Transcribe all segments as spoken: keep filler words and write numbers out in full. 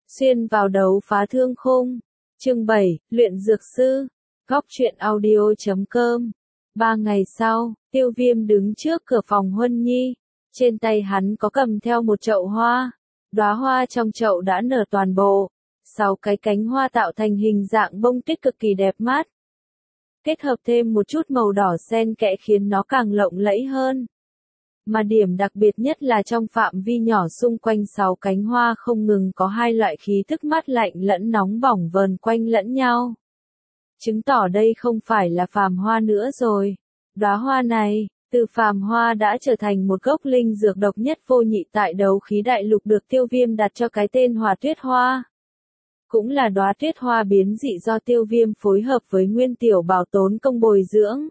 Xuyên vào đấu phá thương khung. Chương bảy, luyện dược sư. Góc truyện audio chấm com. Ba ngày sau, Tiêu Viêm đứng trước cửa phòng Huân Nhi. Trên tay hắn có cầm theo một chậu hoa. Đóa hoa trong chậu đã nở toàn bộ. Sáu cái cánh hoa tạo thành hình dạng bông tuyết cực kỳ đẹp mắt. Kết hợp thêm một chút màu đỏ xen kẽ khiến nó càng lộng lẫy hơn. Mà điểm đặc biệt nhất là trong phạm vi nhỏ xung quanh sáu cánh hoa không ngừng có hai loại khí thức mát lạnh lẫn nóng bỏng vờn quanh lẫn nhau. Chứng tỏ đây không phải là phàm hoa nữa rồi. Đóa hoa này, từ phàm hoa đã trở thành một gốc linh dược độc nhất vô nhị tại đấu khí đại lục được Tiêu Viêm đặt cho cái tên Hỏa Tuyết Hoa. Cũng là đóa tuyết hoa biến dị do Tiêu Viêm phối hợp với Nguyên Tiểu Bảo tốn công bồi dưỡng.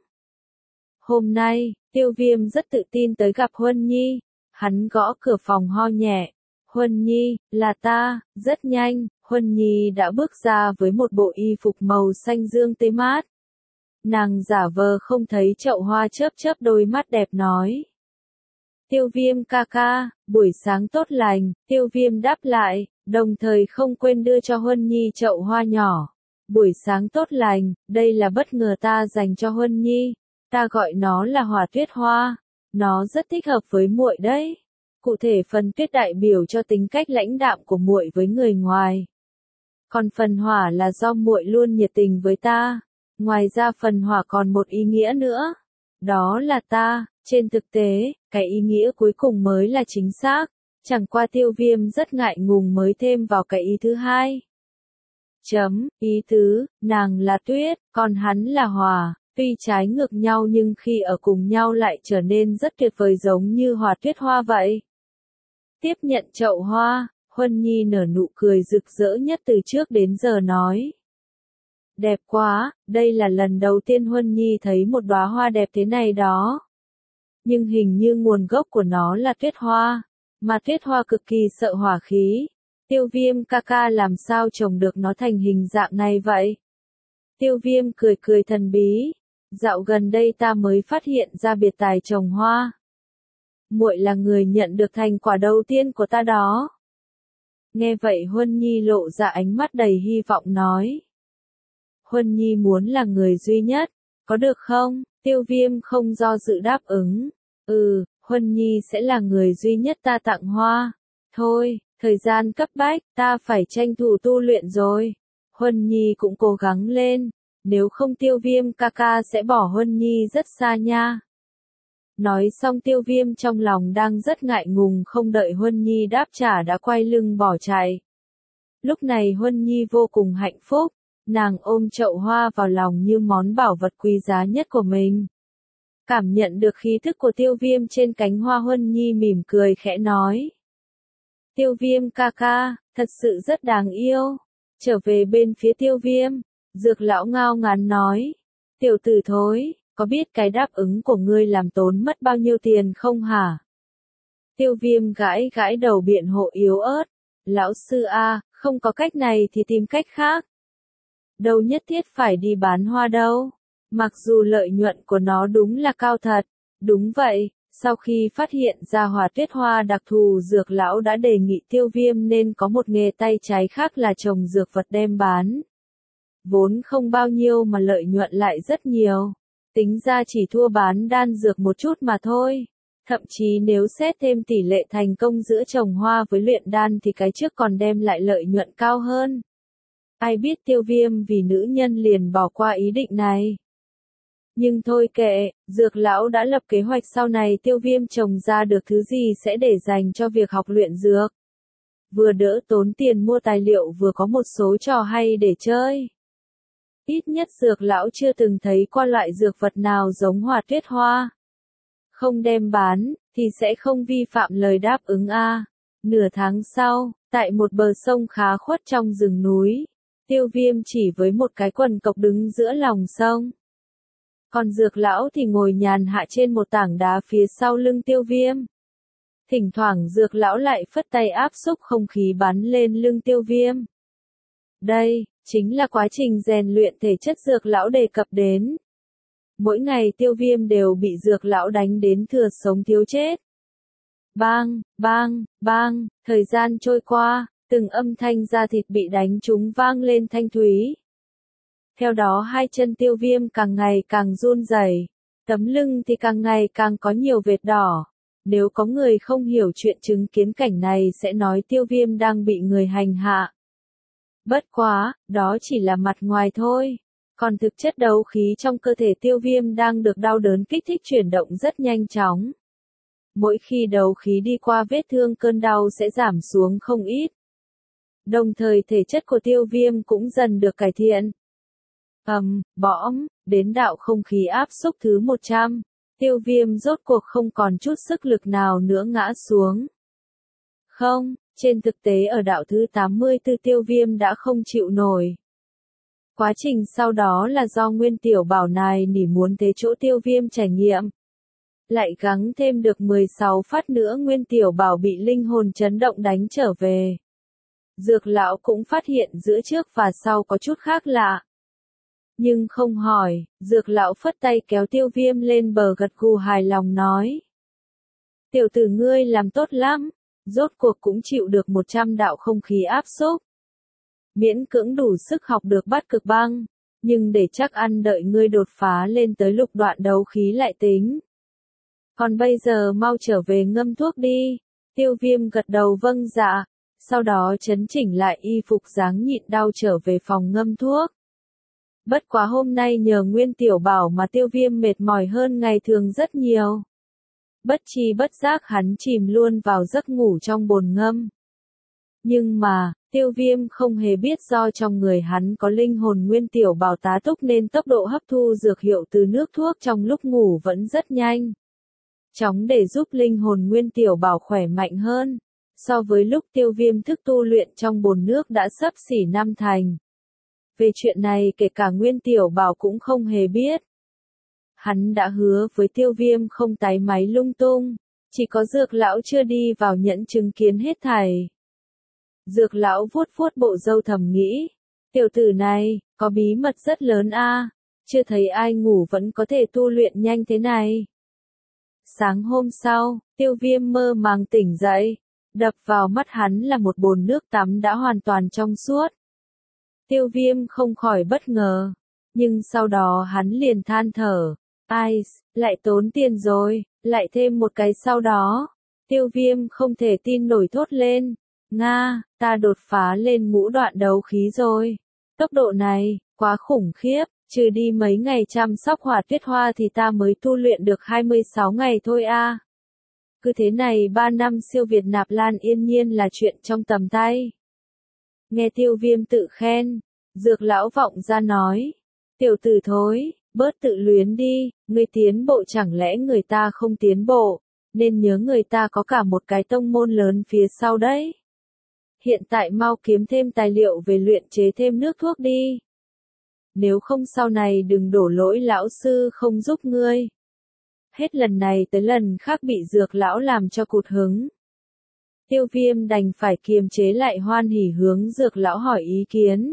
Hôm nay, Tiêu Viêm rất tự tin tới gặp Huân Nhi. Hắn gõ cửa phòng ho nhẹ. Huân Nhi, là ta. Rất nhanh, Huân Nhi đã bước ra với một bộ y phục màu xanh dương tươi mát. Nàng giả vờ không thấy chậu hoa chớp chớp đôi mắt đẹp nói. Tiêu Viêm ca ca, buổi sáng tốt lành. Tiêu Viêm đáp lại, đồng thời không quên đưa cho Huân Nhi chậu hoa nhỏ. Buổi sáng tốt lành, đây là bất ngờ ta dành cho Huân Nhi. Ta gọi nó là Hỏa Tuyết Hoa. Nó rất thích hợp với muội đấy. Cụ thể phần tuyết đại biểu cho tính cách lãnh đạm của muội với người ngoài. Còn phần hỏa là do muội luôn nhiệt tình với ta. Ngoài ra phần hỏa còn một ý nghĩa nữa. Đó là ta. Trên thực tế, cái ý nghĩa cuối cùng mới là chính xác. Chẳng qua Tiêu Viêm rất ngại ngùng mới thêm vào cái ý thứ hai. Chấm, ý tứ, nàng là tuyết, còn hắn là hỏa. Tuy trái ngược nhau nhưng khi ở cùng nhau lại trở nên rất tuyệt vời giống như Hỏa Tuyết Hoa vậy. Tiếp nhận chậu hoa, Huân Nhi nở nụ cười rực rỡ nhất từ trước đến giờ nói. Đẹp quá, đây là lần đầu tiên Huân Nhi thấy một đóa hoa đẹp thế này đó. Nhưng hình như nguồn gốc của nó là tuyết hoa, mà tuyết hoa cực kỳ sợ hỏa khí. Tiêu Viêm ca ca làm sao trồng được nó thành hình dạng này vậy? Tiêu Viêm cười cười thần bí. Dạo gần đây ta mới phát hiện ra biệt tài trồng hoa. Muội là người nhận được thành quả đầu tiên của ta đó. Nghe vậy Huân Nhi lộ ra ánh mắt đầy hy vọng nói. Huân Nhi muốn là người duy nhất, có được không? Tiêu Viêm không do dự đáp ứng. Ừ, Huân Nhi sẽ là người duy nhất ta tặng hoa. Thôi, thời gian cấp bách, ta phải tranh thủ tu luyện rồi. Huân Nhi cũng cố gắng lên. Nếu không Tiêu Viêm ca ca sẽ bỏ Huân Nhi rất xa nha. Nói xong Tiêu Viêm trong lòng đang rất ngại ngùng không đợi Huân Nhi đáp trả đã quay lưng bỏ chạy. Lúc này Huân Nhi vô cùng hạnh phúc, nàng ôm chậu hoa vào lòng như món bảo vật quý giá nhất của mình. Cảm nhận được khí thức của Tiêu Viêm trên cánh hoa Huân Nhi mỉm cười khẽ nói. Tiêu Viêm ca ca, thật sự rất đáng yêu. Trở về bên phía Tiêu Viêm. Dược lão ngao ngán nói, tiểu tử thối, có biết cái đáp ứng của ngươi làm tốn mất bao nhiêu tiền không hả? Tiêu Viêm gãi gãi đầu biện hộ yếu ớt, lão sư a, không có cách này thì tìm cách khác. Đâu nhất thiết phải đi bán hoa đâu, mặc dù lợi nhuận của nó đúng là cao thật, đúng vậy. Sau khi phát hiện ra Hỏa Tuyết Hoa đặc thù dược lão đã đề nghị Tiêu Viêm nên có một nghề tay trái khác là trồng dược vật đem bán. Vốn không bao nhiêu mà lợi nhuận lại rất nhiều. Tính ra chỉ thua bán đan dược một chút mà thôi. Thậm chí nếu xét thêm tỷ lệ thành công giữa trồng hoa với luyện đan thì cái trước còn đem lại lợi nhuận cao hơn. Ai biết Tiêu Viêm vì nữ nhân liền bỏ qua ý định này. Nhưng thôi kệ, dược lão đã lập kế hoạch sau này Tiêu Viêm trồng ra được thứ gì sẽ để dành cho việc học luyện dược. Vừa đỡ tốn tiền mua tài liệu vừa có một số trò hay để chơi. Ít nhất dược lão chưa từng thấy qua loại dược vật nào giống Hỏa Tuyết Hoa. Không đem bán, thì sẽ không vi phạm lời đáp ứng a. Nửa tháng sau, tại một bờ sông khá khuất trong rừng núi, Tiêu Viêm chỉ với một cái quần cộc đứng giữa lòng sông. Còn dược lão thì ngồi nhàn hạ trên một tảng đá phía sau lưng Tiêu Viêm. Thỉnh thoảng dược lão lại phất tay áp xúc không khí bắn lên lưng Tiêu Viêm. Đây, chính là quá trình rèn luyện thể chất dược lão đề cập đến. Mỗi ngày Tiêu Viêm đều bị dược lão đánh đến thừa sống thiếu chết. Bang, bang, bang, thời gian trôi qua, Từng âm thanh da thịt bị đánh trúng vang lên thanh thúy. Theo đó hai chân Tiêu Viêm càng ngày càng run rẩy, tấm lưng thì càng ngày càng có nhiều vệt đỏ. Nếu có người không hiểu chuyện chứng kiến cảnh này sẽ nói Tiêu Viêm đang bị người hành hạ. Bất quá, đó chỉ là mặt ngoài thôi. Còn thực chất đấu khí trong cơ thể Tiêu Viêm đang được đau đớn kích thích chuyển động rất nhanh chóng. Mỗi khi đấu khí đi qua vết thương cơn đau sẽ giảm xuống không ít. Đồng thời thể chất của Tiêu Viêm cũng dần được cải thiện. Ầm, bõm, đến đạo không khí áp xúc thứ một trăm. Tiêu Viêm rốt cuộc không còn chút sức lực nào nữa ngã xuống. Không, trên thực tế ở đạo thứ tám mươi tư Tiêu Viêm đã không chịu nổi. Quá trình sau đó là do Nguyên Tiểu Bảo nài nỉ muốn thế chỗ Tiêu Viêm trải nghiệm. Lại gắng thêm được mười sáu phát nữa Nguyên Tiểu Bảo bị linh hồn chấn động đánh trở về. Dược lão cũng phát hiện giữa trước và sau có chút khác lạ. Nhưng không hỏi, dược lão phất tay kéo Tiêu Viêm lên bờ gật gù hài lòng nói. Tiểu tử ngươi làm tốt lắm, rốt cuộc cũng chịu được một trăm đạo không khí áp xúc. Miễn cưỡng đủ sức học được bắt cực băng, nhưng để chắc ăn đợi ngươi đột phá lên tới lục đoạn đấu khí lại tính. Còn bây giờ mau trở về ngâm thuốc đi. Tiêu Viêm gật đầu vâng dạ, sau đó chấn chỉnh lại y phục dáng nhịn đau trở về phòng ngâm thuốc. Bất quá hôm nay nhờ Nguyên Tiểu Bảo mà Tiêu Viêm mệt mỏi hơn ngày thường rất nhiều. Bất chi bất giác hắn chìm luôn vào giấc ngủ trong bồn ngâm. Nhưng mà, Tiêu Viêm không hề biết do trong người hắn có linh hồn Nguyên Tiểu Bảo tá túc nên tốc độ hấp thu dược hiệu từ nước thuốc trong lúc ngủ vẫn rất nhanh. Chóng để giúp linh hồn Nguyên Tiểu Bảo khỏe mạnh hơn, so với lúc Tiêu Viêm thức tu luyện trong bồn nước đã xấp xỉ năm thành. Về chuyện này kể cả Nguyên Tiểu Bảo cũng không hề biết. Hắn đã hứa với Tiêu Viêm không tái máy lung tung, chỉ có dược lão chưa đi vào nhẫn chứng kiến hết thảy. Dược lão vuốt vuốt bộ râu thầm nghĩ, tiểu tử này, có bí mật rất lớn a, chưa thấy ai ngủ vẫn có thể tu luyện nhanh thế này. Sáng hôm sau, Tiêu Viêm mơ màng tỉnh dậy, đập vào mắt hắn là một bồn nước tắm đã hoàn toàn trong suốt. Tiêu Viêm không khỏi bất ngờ, nhưng sau đó hắn liền than thở, ai, lại tốn tiền rồi, lại thêm một cái sau đó. Tiêu Viêm không thể tin nổi thốt lên, Nga, ta đột phá lên ngũ đoạn đấu khí rồi. Tốc độ này, quá khủng khiếp, trừ đi mấy ngày chăm sóc Hỏa Tuyết Hoa thì ta mới tu luyện được hai mươi sáu ngày thôi a. Cứ thế này ba năm siêu việt Nạp Lan yên nhiên là chuyện trong tầm tay. Nghe Tiêu Viêm tự khen, dược lão vọng ra nói, tiểu tử thối, bớt tự luyến đi, ngươi tiến bộ chẳng lẽ người ta không tiến bộ, nên nhớ người ta có cả một cái tông môn lớn phía sau đấy. Hiện tại mau kiếm thêm tài liệu về luyện chế thêm nước thuốc đi. Nếu không sau này đừng đổ lỗi lão sư không giúp ngươi. Hết lần này tới lần khác bị dược lão làm cho cụt hứng. Tiêu Viêm đành phải kiềm chế lại hoan hỉ hướng dược lão hỏi ý kiến.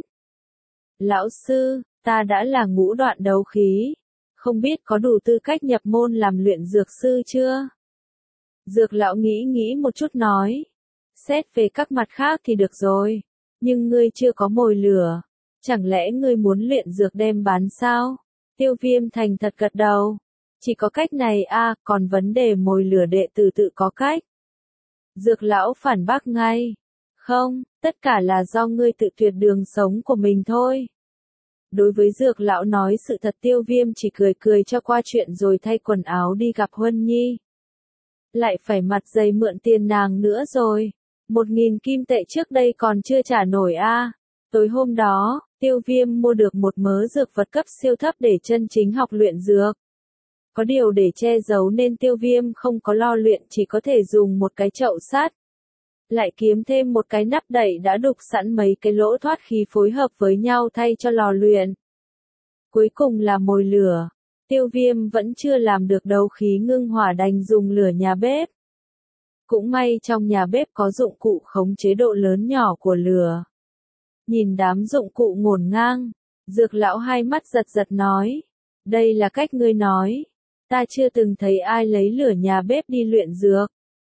Lão sư, ta đã là ngũ đoạn đấu khí, không biết có đủ tư cách nhập môn làm luyện dược sư chưa? Dược lão nghĩ nghĩ một chút nói, xét về các mặt khác thì được rồi, nhưng ngươi chưa có mồi lửa, chẳng lẽ ngươi muốn luyện dược đem bán sao? Tiêu Viêm thành thật gật đầu, chỉ có cách này a, à, còn vấn đề mồi lửa đệ tử tự có cách. Dược lão phản bác ngay, không, tất cả là do ngươi tự tuyệt đường sống của mình thôi. Đối với dược lão nói sự thật Tiêu Viêm chỉ cười cười cho qua chuyện rồi thay quần áo đi gặp Huân Nhi. Lại phải mặt dày mượn tiền nàng nữa rồi, một nghìn kim tệ trước đây còn chưa trả nổi a. À. Tối hôm đó, Tiêu Viêm mua được một mớ dược vật cấp siêu thấp để chân chính học luyện dược. Có điều để che giấu nên Tiêu Viêm không có lo luyện, chỉ có thể dùng một cái chậu sắt. Lại kiếm thêm một cái nắp đậy đã đục sẵn mấy cái lỗ thoát khí phối hợp với nhau thay cho lò luyện. Cuối cùng là mồi lửa. Tiêu Viêm vẫn chưa làm được đấu khí ngưng hỏa đành dùng lửa nhà bếp. Cũng may trong nhà bếp có dụng cụ khống chế độ lớn nhỏ của lửa. Nhìn đám dụng cụ ngổn ngang, dược lão hai mắt giật giật nói, đây là cách ngươi nói, ta chưa từng thấy ai lấy lửa nhà bếp đi luyện dược.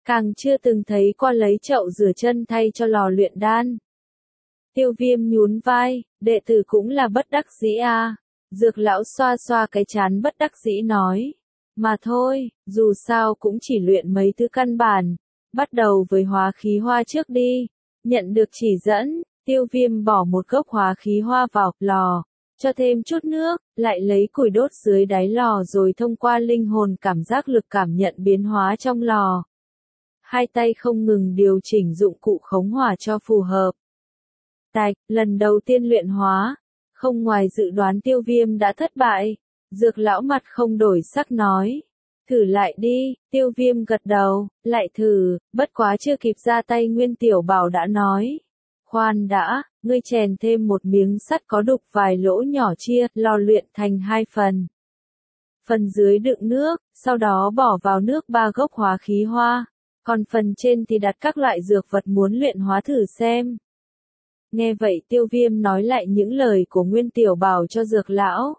càng chưa từng thấy qua lấy chậu rửa chân thay cho lò luyện đan. Tiêu Viêm nhún vai, đệ tử cũng là bất đắc dĩ à. Dược lão xoa xoa cái trán bất đắc dĩ nói. Mà thôi, dù sao cũng chỉ luyện mấy thứ căn bản. Bắt đầu với hóa khí hoa trước đi. Nhận được chỉ dẫn, Tiêu Viêm bỏ một gốc hóa khí hoa vào lò, cho thêm chút nước, lại lấy củi đốt dưới đáy lò rồi thông qua linh hồn cảm giác lực cảm nhận biến hóa trong lò. Hai tay không ngừng điều chỉnh dụng cụ khống hỏa cho phù hợp. Tạch, lần đầu tiên luyện hóa, không ngoài dự đoán Tiêu Viêm đã thất bại. Dược lão mặt không đổi sắc nói. Thử lại đi, Tiêu Viêm gật đầu, lại thử, bất quá chưa kịp ra tay Nguyên Tiểu Bảo đã nói. Khoan đã, ngươi chèn thêm một miếng sắt có đục vài lỗ nhỏ chia, lò luyện thành hai phần. Phần dưới đựng nước, sau đó bỏ vào nước ba gốc hóa khí hoa, còn phần trên thì đặt các loại dược vật muốn luyện hóa thử xem. Nghe vậy Tiêu Viêm nói lại những lời của Nguyên Tiểu Bảo cho dược lão.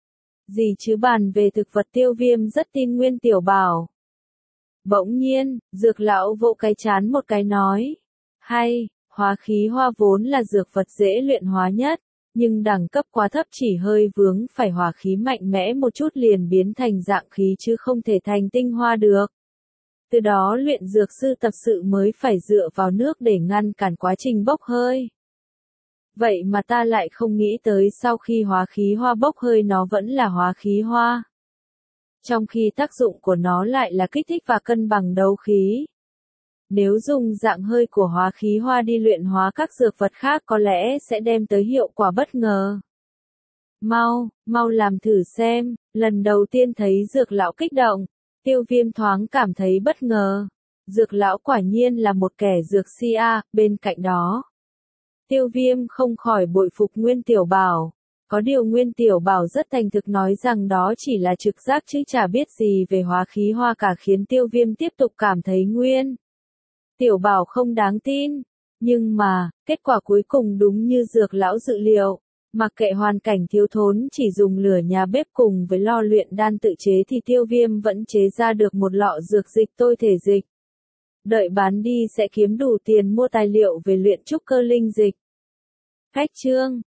Gì chứ bàn về thực vật Tiêu Viêm rất tin Nguyên Tiểu Bảo. Bỗng nhiên, dược lão vỗ cái chán một cái nói. Hay, hóa khí hoa vốn là dược vật dễ luyện hóa nhất, nhưng đẳng cấp quá thấp chỉ hơi vướng phải hỏa khí mạnh mẽ một chút liền biến thành dạng khí chứ không thể thành tinh hoa được. Từ đó luyện dược sư tập sự mới phải dựa vào nước để ngăn cản quá trình bốc hơi. Vậy mà ta lại không nghĩ tới sau khi hóa khí hoa bốc hơi nó vẫn là hóa khí hoa. Trong khi tác dụng của nó lại là kích thích và cân bằng đấu khí. Nếu dùng dạng hơi của hóa khí hoa đi luyện hóa các dược vật khác có lẽ sẽ đem tới hiệu quả bất ngờ. Mau, mau làm thử xem, lần đầu tiên thấy dược lão kích động, Tiêu Viêm thoáng cảm thấy bất ngờ. Dược lão quả nhiên là một kẻ dược si a, bên cạnh đó. Tiêu Viêm không khỏi bội phục Nguyên Tiểu Bảo. Có điều Nguyên Tiểu Bảo rất thành thực nói rằng đó chỉ là trực giác chứ chả biết gì về hóa khí hoa cả khiến Tiêu Viêm tiếp tục cảm thấy Nguyên Tiểu Bảo không đáng tin. Nhưng mà, kết quả cuối cùng đúng như dược lão dự liệu. Mặc kệ hoàn cảnh thiếu thốn chỉ dùng lửa nhà bếp cùng với lò luyện đan tự chế thì Tiêu Viêm vẫn chế ra được một lọ dược dịch tôi thể dịch. Đợi bán đi sẽ kiếm đủ tiền mua tài liệu về luyện trúc cơ linh dịch. Cách chương